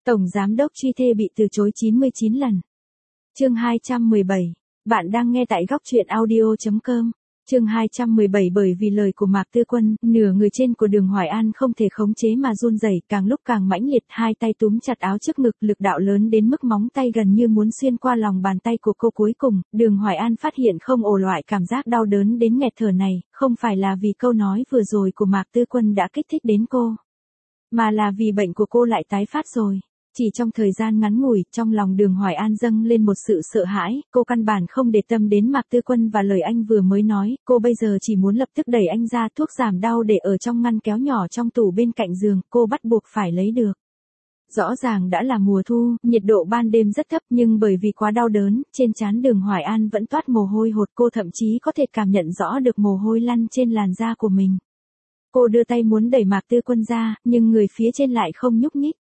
Tổng giám đốc truy thê bị từ chối 99 lần. Chương 217. Bạn đang nghe tại góc truyện audio.com. Chương 217. Bởi vì lời của Mạc Tư Quân, nửa người trên của Đường Hoài An không thể khống chế mà run rẩy, càng lúc càng mãnh liệt, hai tay túm chặt áo trước ngực, lực đạo lớn đến mức móng tay gần như muốn xuyên qua lòng bàn tay của cô. Cuối cùng, Đường Hoài An phát hiện không ổ, loại cảm giác đau đớn đến nghẹt thở này, không phải là vì câu nói vừa rồi của Mạc Tư Quân đã kích thích đến cô, mà là vì bệnh của cô lại tái phát rồi. Chỉ trong thời gian ngắn ngủi, trong lòng Đường Hoài An dâng lên một sự sợ hãi, cô căn bản không để tâm đến Mạc Tư Quân và lời anh vừa mới nói, cô bây giờ chỉ muốn lập tức đẩy anh ra. Thuốc giảm đau để ở trong ngăn kéo nhỏ trong tủ bên cạnh giường, cô bắt buộc phải lấy được. Rõ ràng đã là mùa thu, nhiệt độ ban đêm rất thấp, nhưng bởi vì quá đau đớn, trên trán Đường Hoài An vẫn toát mồ hôi hột, cô thậm chí có thể cảm nhận rõ được mồ hôi lăn trên làn da của mình. Cô đưa tay muốn đẩy Mạc Tư Quân ra, nhưng người phía trên lại không nhúc nhích.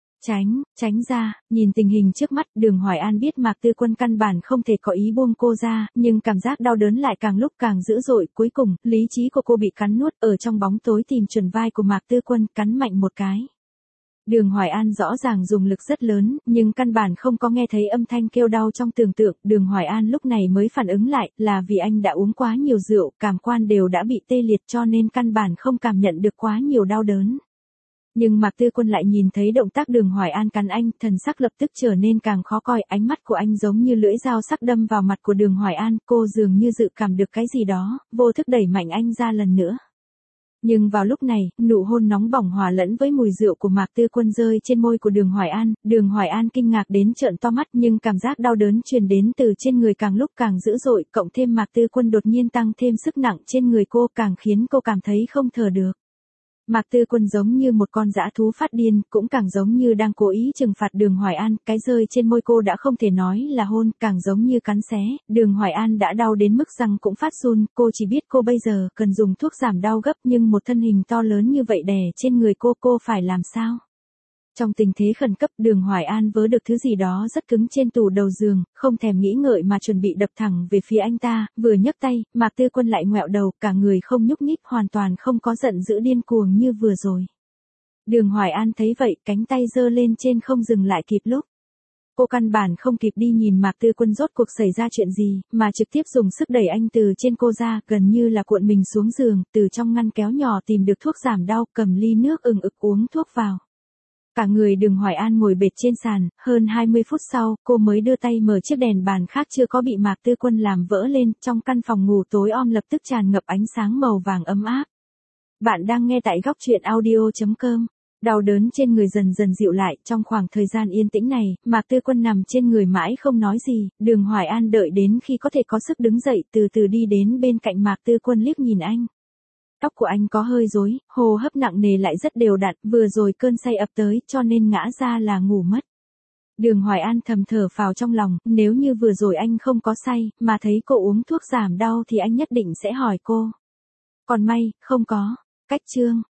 Tránh ra. Nhìn tình hình trước mắt, Đường Hoài An biết Mạc Tư Quân căn bản không thể có ý buông cô ra, nhưng cảm giác đau đớn lại càng lúc càng dữ dội. Cuối cùng, lý trí của cô bị cắn nuốt, ở trong bóng tối tìm chuẩn vai của Mạc Tư Quân, cắn mạnh một cái. Đường Hoài An rõ ràng dùng lực rất lớn, nhưng căn bản không có nghe thấy âm thanh kêu đau trong tưởng tượng. Đường Hoài An lúc này mới phản ứng lại, là vì anh đã uống quá nhiều rượu, cảm quan đều đã bị tê liệt cho nên căn bản không cảm nhận được quá nhiều đau đớn. Nhưng Mạc Tư Quân lại nhìn thấy động tác Đường Hoài An cắn anh, thần sắc lập tức trở nên càng khó coi, ánh mắt của anh giống như lưỡi dao sắc đâm vào mặt của Đường Hoài An, cô dường như dự cảm được cái gì đó, vô thức đẩy mạnh anh ra lần nữa. Nhưng vào lúc này, nụ hôn nóng bỏng hòa lẫn với mùi rượu của Mạc Tư Quân rơi trên môi của Đường Hoài An kinh ngạc đến trợn to mắt, nhưng cảm giác đau đớn truyền đến từ trên người càng lúc càng dữ dội, cộng thêm Mạc Tư Quân đột nhiên tăng thêm sức nặng trên người cô, càng khiến cô cảm thấy không thở được. Mạc Tư Quân giống như một con dã thú phát điên, cũng càng giống như đang cố ý trừng phạt Đường Hoài An, cái rơi trên môi cô đã không thể nói là hôn, càng giống như cắn xé. Đường Hoài An đã đau đến mức răng cũng phát run, cô chỉ biết cô bây giờ cần dùng thuốc giảm đau gấp, nhưng một thân hình to lớn như vậy đè trên người cô phải làm sao? Trong tình thế khẩn cấp, Đường Hoài An vớ được thứ gì đó rất cứng trên tủ đầu giường, không thèm nghĩ ngợi mà chuẩn bị đập thẳng về phía anh ta, vừa nhấc tay, Mạc Tư Quân lại ngoẹo đầu, cả người không nhúc nhích, hoàn toàn không có giận dữ điên cuồng như vừa rồi. Đường Hoài An thấy vậy, cánh tay giơ lên trên không dừng lại kịp lúc. Cô căn bản không kịp đi nhìn Mạc Tư Quân rốt cuộc xảy ra chuyện gì, mà trực tiếp dùng sức đẩy anh từ trên cô ra, gần như là cuộn mình xuống giường, từ trong ngăn kéo nhỏ tìm được thuốc giảm đau, cầm ly nước ừng ực uống thuốc vào. Cả người Đường Hoài An ngồi bệt trên sàn, hơn 20 phút sau, cô mới đưa tay mở chiếc đèn bàn khác chưa có bị Mạc Tư Quân làm vỡ lên, trong căn phòng ngủ tối om lập tức tràn ngập ánh sáng màu vàng ấm áp. Bạn đang nghe tại góc truyện audio.com. Đau đớn trên người dần dần dịu lại, trong khoảng thời gian yên tĩnh này, Mạc Tư Quân nằm trên người mãi không nói gì, Đường Hoài An đợi đến khi có thể có sức đứng dậy, từ từ đi đến bên cạnh Mạc Tư Quân liếc nhìn anh. Tóc của anh có hơi rối, hô hấp nặng nề lại rất đều đặn, vừa rồi cơn say ập tới cho nên ngã ra là ngủ mất. Đường Hoài An thầm thở phào trong lòng, nếu như vừa rồi anh không có say, mà thấy cô uống thuốc giảm đau thì anh nhất định sẽ hỏi cô. Còn may, không có. Cách chương.